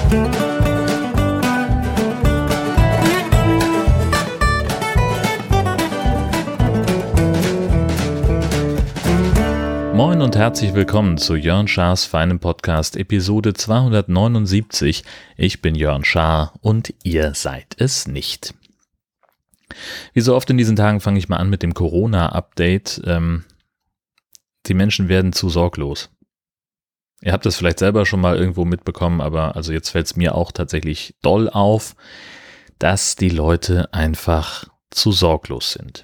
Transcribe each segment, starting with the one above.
Moin und herzlich willkommen zu Jörn Schars feinem Podcast Episode 279. Ich bin Jörn Schaar und ihr seid es nicht. Wie so oft in diesen Tagen fange ich mal an mit dem Corona-Update. Die Menschen werden zu sorglos. Ihr habt das vielleicht selber schon mal irgendwo mitbekommen, aber also jetzt fällt es mir auch tatsächlich doll auf, dass die Leute einfach zu sorglos sind.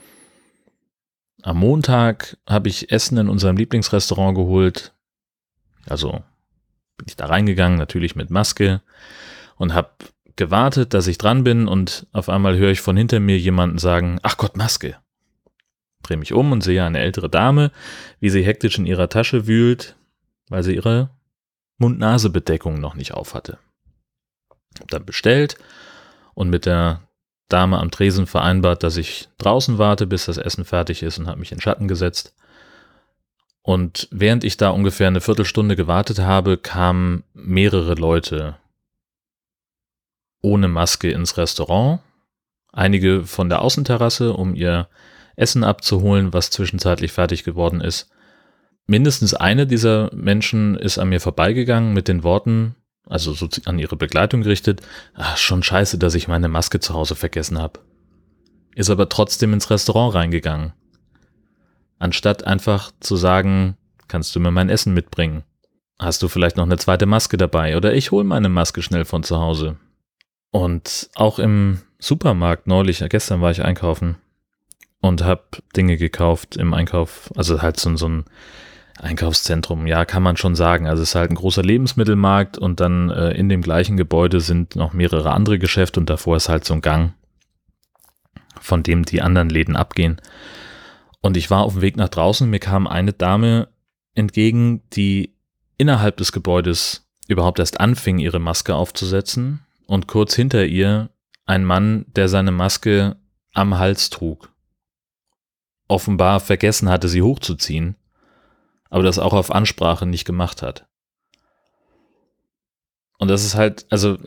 Am Montag habe ich Essen in unserem Lieblingsrestaurant geholt. Also bin ich da reingegangen, natürlich mit Maske und habe gewartet, dass ich dran bin und auf einmal höre ich von hinter mir jemanden sagen, ach Gott, Maske. Drehe mich um und sehe eine ältere Dame, wie sie hektisch in ihrer Tasche wühlt, weil sie ihre Mund-Nase-Bedeckung noch nicht auf hatte. Hab dann bestellt und mit der Dame am Tresen vereinbart, dass ich draußen warte, bis das Essen fertig ist und habe mich in den Schatten gesetzt. Und während ich da ungefähr eine Viertelstunde gewartet habe, kamen mehrere Leute ohne Maske ins Restaurant. Einige von der Außenterrasse, um ihr Essen abzuholen, was zwischenzeitlich fertig geworden ist. Mindestens eine dieser Menschen ist an mir vorbeigegangen mit den Worten, also so an ihre Begleitung gerichtet, schon scheiße, dass ich meine Maske zu Hause vergessen habe. Ist aber trotzdem ins Restaurant reingegangen. Anstatt einfach zu sagen, kannst du mir mein Essen mitbringen? Hast du vielleicht noch eine zweite Maske dabei? Oder ich hole meine Maske schnell von zu Hause. Und auch im Supermarkt neulich, gestern war ich einkaufen und habe Dinge gekauft im Einkauf, also halt so ein Einkaufszentrum, ja, kann man schon sagen. Also es ist halt ein großer Lebensmittelmarkt und dann in dem gleichen Gebäude sind noch mehrere andere Geschäfte und davor ist halt so ein Gang, von dem die anderen Läden abgehen. Und ich war auf dem Weg nach draußen, mir kam eine Dame entgegen, die innerhalb des Gebäudes überhaupt erst anfing, ihre Maske aufzusetzen und kurz hinter ihr ein Mann, der seine Maske am Hals trug. Offenbar vergessen hatte, sie hochzuziehen, aber das auch auf Ansprache nicht gemacht hat. Und das ist halt, also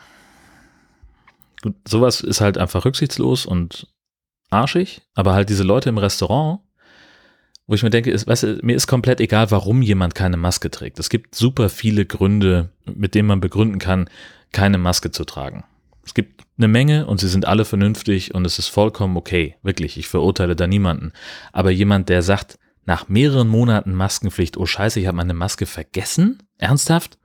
gut, sowas ist halt einfach rücksichtslos und arschig, aber halt diese Leute im Restaurant, wo ich mir denke, mir ist komplett egal, warum jemand keine Maske trägt. Es gibt super viele Gründe, mit denen man begründen kann, keine Maske zu tragen. Es gibt eine Menge und sie sind alle vernünftig und es ist vollkommen okay, wirklich, ich verurteile da niemanden. Aber jemand, der sagt, nach mehreren Monaten Maskenpflicht, oh scheiße, ich habe meine Maske vergessen? Ernsthaft?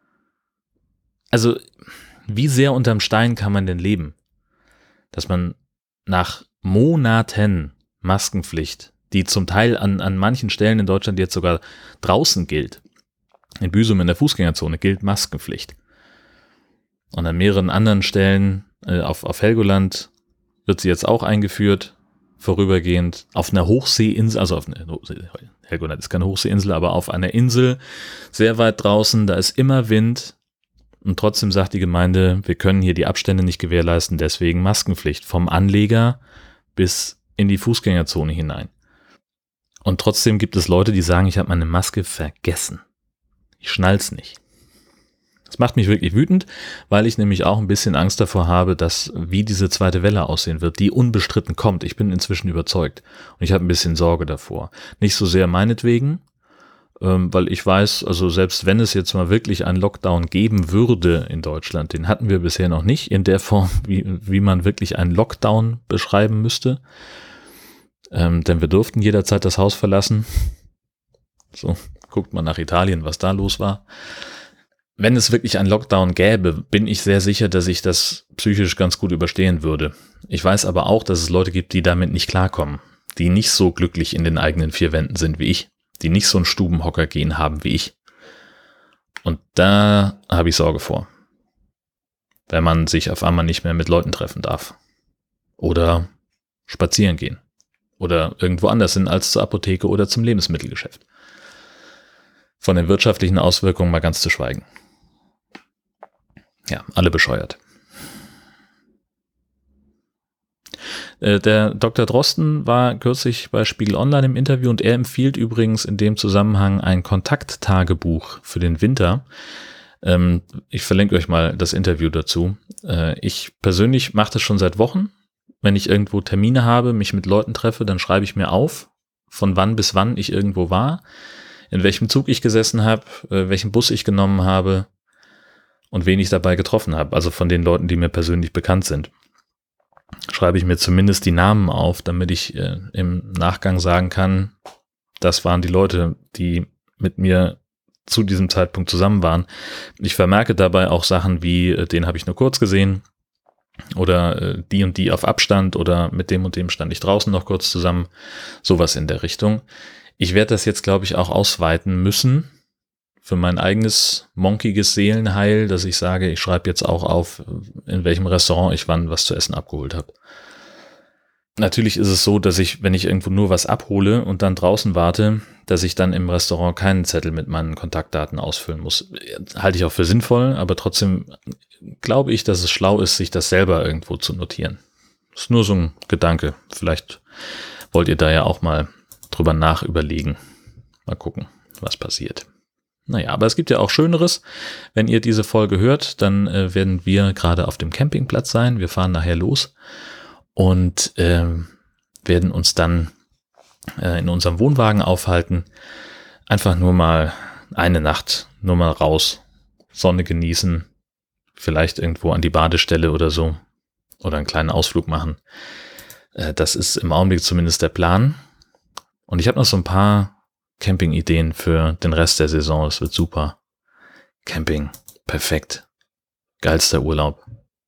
Also, wie sehr unterm Stein kann man denn leben? Dass man nach Monaten Maskenpflicht, die zum Teil an manchen Stellen in Deutschland jetzt sogar draußen gilt, in Büsum in der Fußgängerzone gilt Maskenpflicht. Und an mehreren anderen Stellen, auf Helgoland wird sie jetzt auch eingeführt, vorübergehend auf einer Hochseeinsel, also Helgoland ist keine Hochseeinsel, aber auf einer Insel, sehr weit draußen, da ist immer Wind und trotzdem sagt die Gemeinde, wir können hier die Abstände nicht gewährleisten, deswegen Maskenpflicht vom Anleger bis in die Fußgängerzone hinein. Und trotzdem gibt es Leute, die sagen, ich habe meine Maske vergessen. Ich schnall's nicht. Das macht mich wirklich wütend, weil ich nämlich auch ein bisschen Angst davor habe, dass wie diese zweite Welle aussehen wird, die unbestritten kommt. Ich bin inzwischen überzeugt und ich habe ein bisschen Sorge davor. Nicht so sehr meinetwegen, weil ich weiß, also selbst wenn es jetzt mal wirklich einen Lockdown geben würde in Deutschland, den hatten wir bisher noch nicht in der Form, wie man wirklich einen Lockdown beschreiben müsste. Denn wir durften jederzeit das Haus verlassen. So, guckt mal nach Italien, was da los war. Wenn es wirklich einen Lockdown gäbe, bin ich sehr sicher, dass ich das psychisch ganz gut überstehen würde. Ich weiß aber auch, dass es Leute gibt, die damit nicht klarkommen, die nicht so glücklich in den eigenen vier Wänden sind wie ich, die nicht so ein Stubenhocker-Gen haben wie ich. Und da habe ich Sorge vor, wenn man sich auf einmal nicht mehr mit Leuten treffen darf oder spazieren gehen oder irgendwo anders hin als zur Apotheke oder zum Lebensmittelgeschäft. Von den wirtschaftlichen Auswirkungen mal ganz zu schweigen. Ja, alle bescheuert. Der Dr. Drosten war kürzlich bei Spiegel Online im Interview und er empfiehlt übrigens in dem Zusammenhang ein Kontakttagebuch für den Winter. Ich verlinke euch mal das Interview dazu. Ich persönlich mache das schon seit Wochen. Wenn ich irgendwo Termine habe, mich mit Leuten treffe, dann schreibe ich mir auf, von wann bis wann ich irgendwo war, in welchem Zug ich gesessen habe, welchen Bus ich genommen habe und wen ich dabei getroffen habe. Also von den Leuten, die mir persönlich bekannt sind. Schreibe ich mir zumindest die Namen auf, damit ich im Nachgang sagen kann, das waren die Leute, die mit mir zu diesem Zeitpunkt zusammen waren. Ich vermerke dabei auch Sachen wie, den habe ich nur kurz gesehen oder die und die auf Abstand oder mit dem und dem stand ich draußen noch kurz zusammen. Sowas in der Richtung. Ich werde das jetzt, glaube ich, auch ausweiten müssen für mein eigenes monkiges Seelenheil, dass ich sage, ich schreibe jetzt auch auf, in welchem Restaurant ich wann was zu essen abgeholt habe. Natürlich ist es so, dass ich, wenn ich irgendwo nur was abhole und dann draußen warte, dass ich dann im Restaurant keinen Zettel mit meinen Kontaktdaten ausfüllen muss. Halte ich auch für sinnvoll, aber trotzdem glaube ich, dass es schlau ist, sich das selber irgendwo zu notieren. Ist nur so ein Gedanke. Vielleicht wollt ihr da ja auch mal drüber nachüberlegen. Mal gucken, was passiert. Naja, aber es gibt ja auch Schöneres. Wenn ihr diese Folge hört, dann werden wir gerade auf dem Campingplatz sein. Wir fahren nachher los. Und werden uns dann in unserem Wohnwagen aufhalten. Einfach nur mal eine Nacht, nur mal raus, Sonne genießen, vielleicht irgendwo an die Badestelle oder so oder einen kleinen Ausflug machen. Das ist im Augenblick zumindest der Plan. Und ich habe noch so ein paar Camping-Ideen für den Rest der Saison. Es wird super. Camping, perfekt. Geilster Urlaub.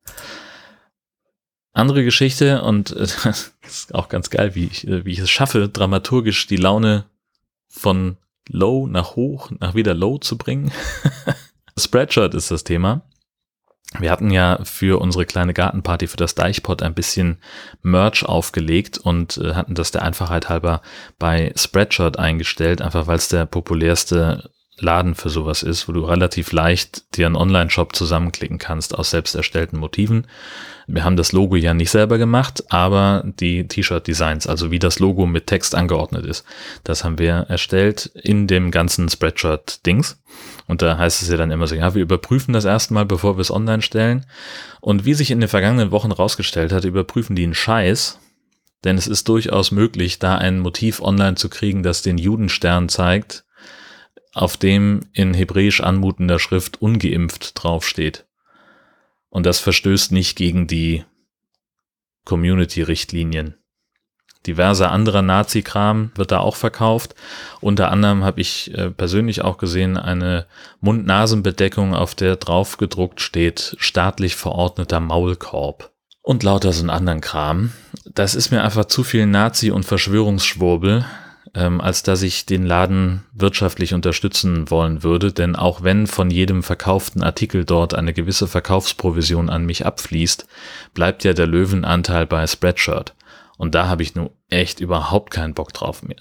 Andere Geschichte und das ist auch ganz geil, wie ich es schaffe, dramaturgisch die Laune von low nach hoch, nach wieder low zu bringen. Spreadshirt ist das Thema. Wir hatten ja für unsere kleine Gartenparty für das Deichpot ein bisschen Merch aufgelegt und hatten das der Einfachheit halber bei Spreadshirt eingestellt, einfach weil es der populärste Laden für sowas ist, wo du relativ leicht dir einen Online-Shop zusammenklicken kannst aus selbst erstellten Motiven. Wir haben das Logo ja nicht selber gemacht, aber die T-Shirt-Designs, also wie das Logo mit Text angeordnet ist, das haben wir erstellt in dem ganzen Spreadshirt-Dings. Und da heißt es ja dann immer so, ja, wir überprüfen das erstmal, bevor wir es online stellen. Und wie sich in den vergangenen Wochen rausgestellt hat, überprüfen die einen Scheiß. Denn es ist durchaus möglich, da ein Motiv online zu kriegen, das den Judenstern zeigt, auf dem in hebräisch anmutender Schrift ungeimpft draufsteht. Und das verstößt nicht gegen die Community-Richtlinien. Diverser anderer Nazi-Kram wird da auch verkauft. Unter anderem habe ich persönlich auch gesehen eine Mund-Nasen-Bedeckung, auf der drauf gedruckt steht, staatlich verordneter Maulkorb. Und lauter so einen anderen Kram. Das ist mir einfach zu viel Nazi- und Verschwörungsschwurbel, als dass ich den Laden wirtschaftlich unterstützen wollen würde. Denn auch wenn von jedem verkauften Artikel dort eine gewisse Verkaufsprovision an mich abfließt, bleibt ja der Löwenanteil bei Spreadshirt. Und da habe ich nur echt überhaupt keinen Bock drauf mehr.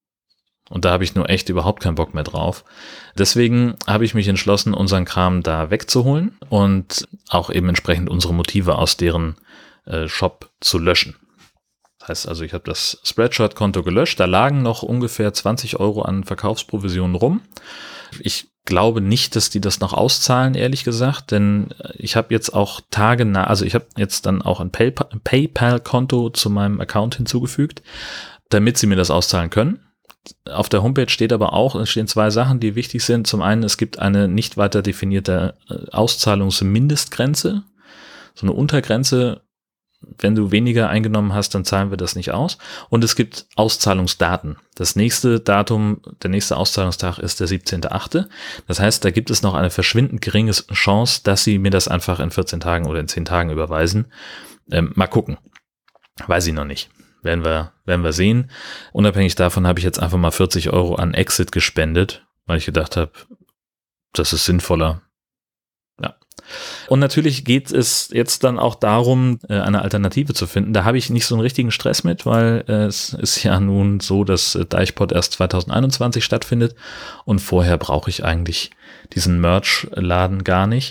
Deswegen habe ich mich entschlossen, unseren Kram da wegzuholen und auch eben entsprechend unsere Motive aus deren Shop zu löschen. Das heißt also, ich habe das Spreadshirt-Konto gelöscht, da lagen noch ungefähr 20 € an Verkaufsprovisionen rum. Ich glaube nicht, dass die das noch auszahlen, ehrlich gesagt, denn ich habe jetzt auch ich habe jetzt dann auch ein PayPal-Konto zu meinem Account hinzugefügt, damit sie mir das auszahlen können. Auf der Homepage steht aber auch, es stehen zwei Sachen, die wichtig sind. Zum einen, es gibt eine nicht weiter definierte Auszahlungsmindestgrenze, so eine Untergrenze. Wenn du weniger eingenommen hast, dann zahlen wir das nicht aus. Und es gibt Auszahlungsdaten. Der nächste Auszahlungstag ist der 17.8. Das heißt, da gibt es noch eine verschwindend geringe Chance, dass sie mir das einfach in 14 Tagen oder in 10 Tagen überweisen. Mal gucken. Weiß ich noch nicht. Werden wir sehen. Unabhängig davon habe ich jetzt einfach mal 40 € an Exit gespendet, weil ich gedacht habe, das ist sinnvoller. Ja. Und natürlich geht es jetzt dann auch darum, eine Alternative zu finden. Da habe ich nicht so einen richtigen Stress mit, weil es ist ja nun so, dass Deichpot erst 2021 stattfindet und vorher brauche ich eigentlich diesen Merch-Laden gar nicht.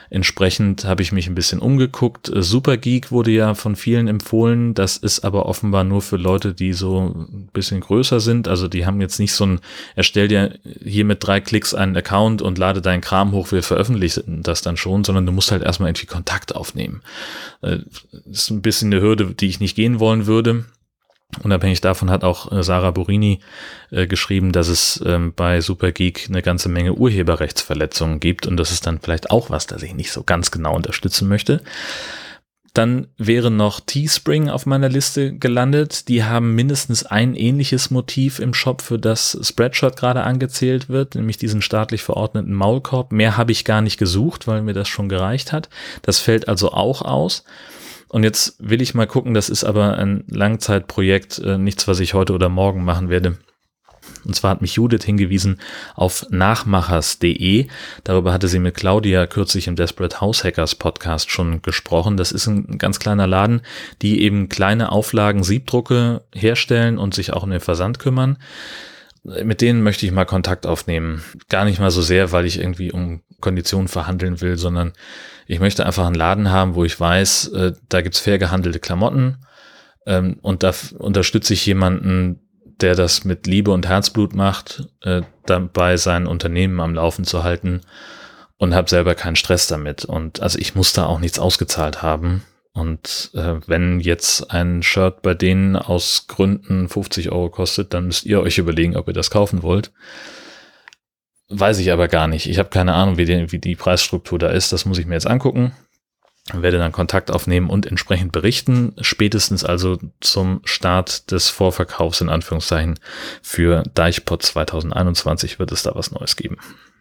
Entsprechend habe ich mich ein bisschen umgeguckt. Supergeek wurde ja von vielen empfohlen. Das ist aber offenbar nur für Leute, die so ein bisschen größer sind. Also die haben jetzt nicht so ein, erstell dir hier mit 3 Klicks einen Account und lade deinen Kram hoch, wir veröffentlichen das dann schon, sondern du musst halt erstmal irgendwie Kontakt aufnehmen. Das ist ein bisschen eine Hürde, die ich nicht gehen wollen würde. Unabhängig davon hat auch Sarah Burini geschrieben, dass es bei Supergeek eine ganze Menge Urheberrechtsverletzungen gibt und das ist dann vielleicht auch was, das ich nicht so ganz genau unterstützen möchte. Dann wäre noch Teespring auf meiner Liste gelandet. Die haben mindestens ein ähnliches Motiv im Shop, für das Spreadshot gerade angezählt wird, nämlich diesen staatlich verordneten Maulkorb. Mehr habe ich gar nicht gesucht, weil mir das schon gereicht hat. Das fällt also auch aus. Und jetzt will ich mal gucken, das ist aber ein Langzeitprojekt, nichts, was ich heute oder morgen machen werde. Und zwar hat mich Judith hingewiesen auf nachmachers.de. Darüber hatte sie mit Claudia kürzlich im Desperate Househackers Podcast schon gesprochen. Das ist ein ganz kleiner Laden, die eben kleine Auflagen Siebdrucke herstellen und sich auch um den Versand kümmern. Mit denen möchte ich mal Kontakt aufnehmen. Gar nicht mal so sehr, weil ich irgendwie um Konditionen verhandeln will, sondern ich möchte einfach einen Laden haben, wo ich weiß, da gibt's fair gehandelte Klamotten und da unterstütze ich jemanden, der das mit Liebe und Herzblut macht, dabei sein Unternehmen am Laufen zu halten und habe selber keinen Stress damit. Und also ich muss da auch nichts ausgezahlt haben. Und wenn jetzt ein Shirt bei denen aus Gründen 50 € kostet, dann müsst ihr euch überlegen, ob ihr das kaufen wollt. Weiß ich aber gar nicht. Ich habe keine Ahnung, wie die Preisstruktur da ist. Das muss ich mir jetzt angucken. Werde dann Kontakt aufnehmen und entsprechend berichten. Spätestens also zum Start des Vorverkaufs in Anführungszeichen für Deichpod 2021 wird es da was Neues geben.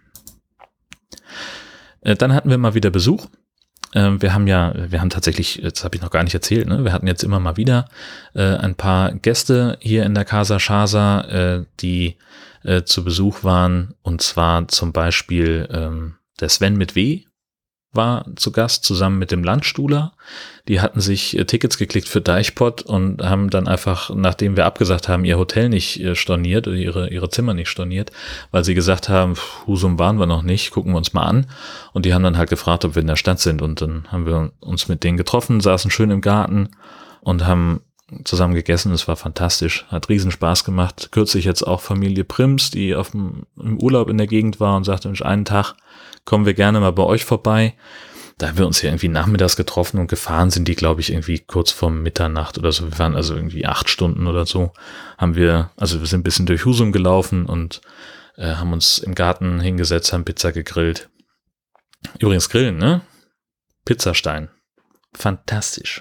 Dann hatten wir mal wieder Besuch. Wir haben tatsächlich, das habe ich noch gar nicht erzählt, ne? Wir hatten jetzt immer mal wieder ein paar Gäste hier in der Casa Chasa, die zu Besuch waren. Und zwar zum Beispiel der Sven mit W. war zu Gast, zusammen mit dem Landstuhler. Die hatten sich Tickets geklickt für Deichpod und haben dann einfach, nachdem wir abgesagt haben, ihr Hotel nicht storniert oder ihre Zimmer nicht storniert, weil sie gesagt haben, Husum waren wir noch nicht, gucken wir uns mal an. Und die haben dann halt gefragt, ob wir in der Stadt sind. Und dann haben wir uns mit denen getroffen, saßen schön im Garten und haben zusammen gegessen. Es war fantastisch, hat riesen Spaß gemacht. Kürzlich jetzt auch Familie Prims, die im Urlaub in der Gegend war und sagte, Mensch, einen Tag kommen wir gerne mal bei euch vorbei. Da haben wir uns ja irgendwie nachmittags getroffen und gefahren sind die, glaube ich, irgendwie kurz vor Mitternacht oder so. Wir waren also irgendwie 8 Stunden oder so. Wir sind ein bisschen durch Husum gelaufen und haben uns im Garten hingesetzt, haben Pizza gegrillt. Übrigens grillen, ne? Pizzastein. Fantastisch.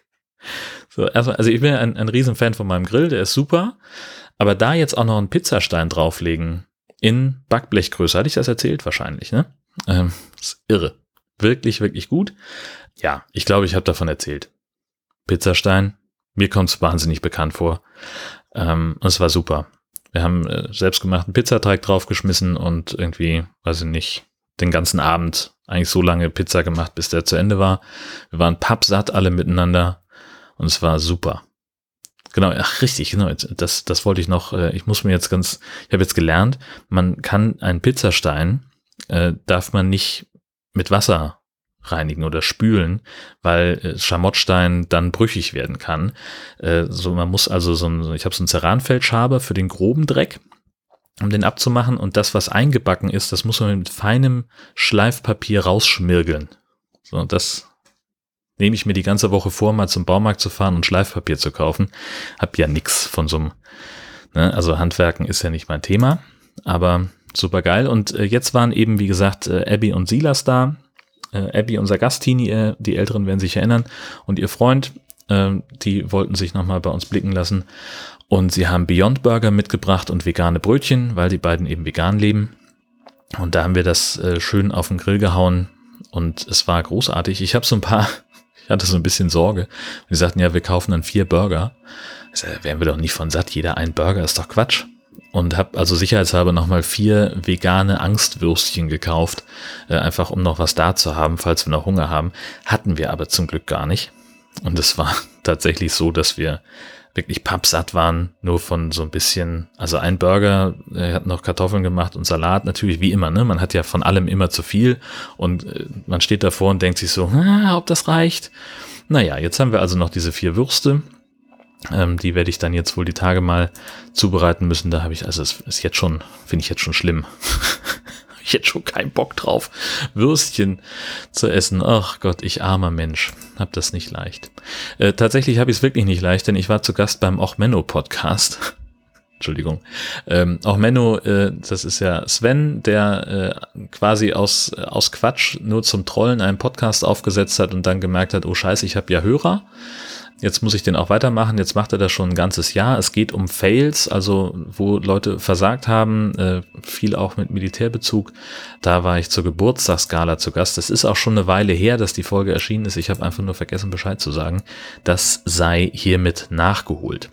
So, erstmal, also ich bin ein Riesenfan von meinem Grill, der ist super. Aber da jetzt auch noch einen Pizzastein drauflegen in Backblechgröße, hatte ich das erzählt wahrscheinlich, ne? Ist irre. Wirklich, wirklich gut. Ja, ich glaube, ich habe davon erzählt. Pizzastein, mir kommt es wahnsinnig bekannt vor. Und es war super. Wir haben selbstgemachten Pizzateig draufgeschmissen und irgendwie, weiß ich nicht, den ganzen Abend eigentlich so lange Pizza gemacht, bis der zu Ende war. Wir waren pappsatt alle miteinander und es war super. Genau, ach richtig, genau, das wollte ich noch, ich habe jetzt gelernt, man kann einen Pizzastein, darf man nicht mit Wasser reinigen oder spülen, weil Schamottstein dann brüchig werden kann. Man muss also ich habe so einen Ceranfeldschaber für den groben Dreck, um den abzumachen und das, was eingebacken ist, das muss man mit feinem Schleifpapier rausschmirgeln. So, das nehme ich mir die ganze Woche vor, mal zum Baumarkt zu fahren und Schleifpapier zu kaufen. Hab ja nix von so einem, ne? Also Handwerken ist ja nicht mein Thema, aber super geil. Und jetzt waren eben, wie gesagt, Abby und Silas da. Abby, unser Gastteenie, die Älteren werden sich erinnern, und ihr Freund, die wollten sich nochmal bei uns blicken lassen. Und sie haben Beyond Burger mitgebracht und vegane Brötchen, weil die beiden eben vegan leben. Und da haben wir das schön auf den Grill gehauen und es war großartig. Ich hatte so ein bisschen Sorge. Die sagten, ja, wir kaufen dann 4 Burger. Ich sag, wären wir doch nicht von satt, jeder ein Burger, ist doch Quatsch. Und habe also sicherheitshalber nochmal 4 vegane Angstwürstchen gekauft, einfach um noch was da zu haben, falls wir noch Hunger haben. Hatten wir aber zum Glück gar nicht. Und es war tatsächlich so, dass wir wirklich pappsatt waren, nur von so ein bisschen, also ein Burger, er hat noch Kartoffeln gemacht und Salat, natürlich wie immer, ne? Man hat ja von allem immer zu viel und man steht davor und denkt sich so, ob das reicht. Naja, jetzt haben wir also noch diese 4 Würste, die werde ich dann jetzt wohl die Tage mal zubereiten müssen. Da habe ich, also es ist jetzt schon, finde ich jetzt schon schlimm. Ich hätte schon keinen Bock drauf, Würstchen zu essen. Ach Gott, ich armer Mensch, hab das nicht leicht. Tatsächlich habe ich es wirklich nicht leicht, denn ich war zu Gast beim Och Menno Podcast. Entschuldigung. Auch Menno, das ist ja Sven, der quasi aus Quatsch nur zum Trollen einen Podcast aufgesetzt hat und dann gemerkt hat, oh Scheiße, ich habe ja Hörer. Jetzt muss ich den auch weitermachen. Jetzt macht er das schon ein ganzes Jahr. Es geht um Fails, also wo Leute versagt haben, viel auch mit Militärbezug. Da war ich zur Geburtstagsgala zu Gast. Das ist auch schon eine Weile her, dass die Folge erschienen ist. Ich habe einfach nur vergessen, Bescheid zu sagen. Das sei hiermit nachgeholt.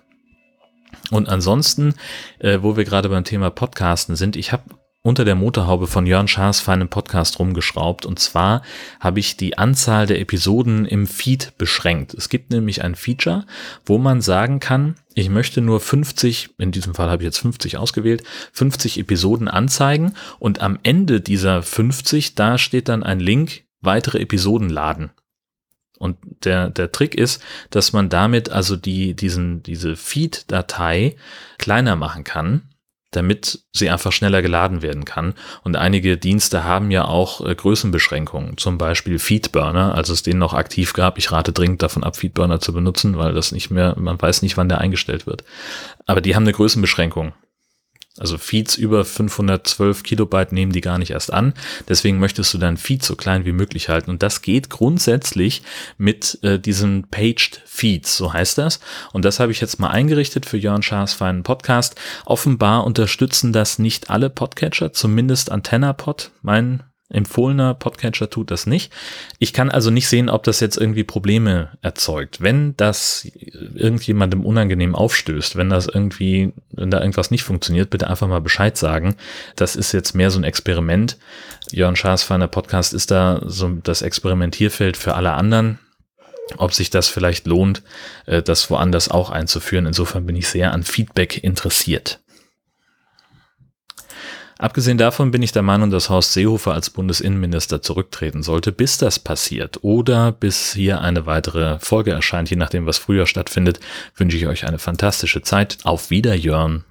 Und ansonsten, wo wir gerade beim Thema Podcasten sind, ich habe unter der Motorhaube von Jörn Schaas feinem Podcast rumgeschraubt. Und zwar habe ich die Anzahl der Episoden im Feed beschränkt. Es gibt nämlich ein Feature, wo man sagen kann, ich möchte nur 50, in diesem Fall habe ich jetzt 50 ausgewählt, 50 Episoden anzeigen. Und am Ende dieser 50, da steht dann ein Link, weitere Episoden laden. Und der Trick ist, dass man damit also diese Feed-Datei kleiner machen kann, damit sie einfach schneller geladen werden kann. Und einige Dienste haben ja auch Größenbeschränkungen, zum Beispiel Feedburner, als es den noch aktiv gab. Ich rate dringend davon ab, Feedburner zu benutzen, weil das nicht mehr, man weiß nicht, wann der eingestellt wird. Aber die haben eine Größenbeschränkung. Also Feeds über 512 Kilobyte nehmen die gar nicht erst an. Deswegen möchtest du deinen Feed so klein wie möglich halten. Und das geht grundsätzlich mit diesen Paged Feeds, so heißt das. Und das habe ich jetzt mal eingerichtet für Jörn Schaas feinen Podcast. Offenbar unterstützen das nicht alle Podcatcher, zumindest AntennaPod, mein empfohlener Podcatcher tut das nicht. Ich kann also nicht sehen, ob das jetzt irgendwie Probleme erzeugt. Wenn das irgendjemandem unangenehm aufstößt, wenn da irgendwas nicht funktioniert, bitte einfach mal Bescheid sagen. Das ist jetzt mehr so ein Experiment. Jörn Schaas feiner Podcast ist da so das Experimentierfeld für alle anderen. Ob sich das vielleicht lohnt, das woanders auch einzuführen. Insofern bin ich sehr an Feedback interessiert. Abgesehen davon bin ich der Meinung, dass Horst Seehofer als Bundesinnenminister zurücktreten sollte, bis das passiert oder bis hier eine weitere Folge erscheint. Je nachdem, was früher stattfindet, wünsche ich euch eine fantastische Zeit. Auf Wiederhören.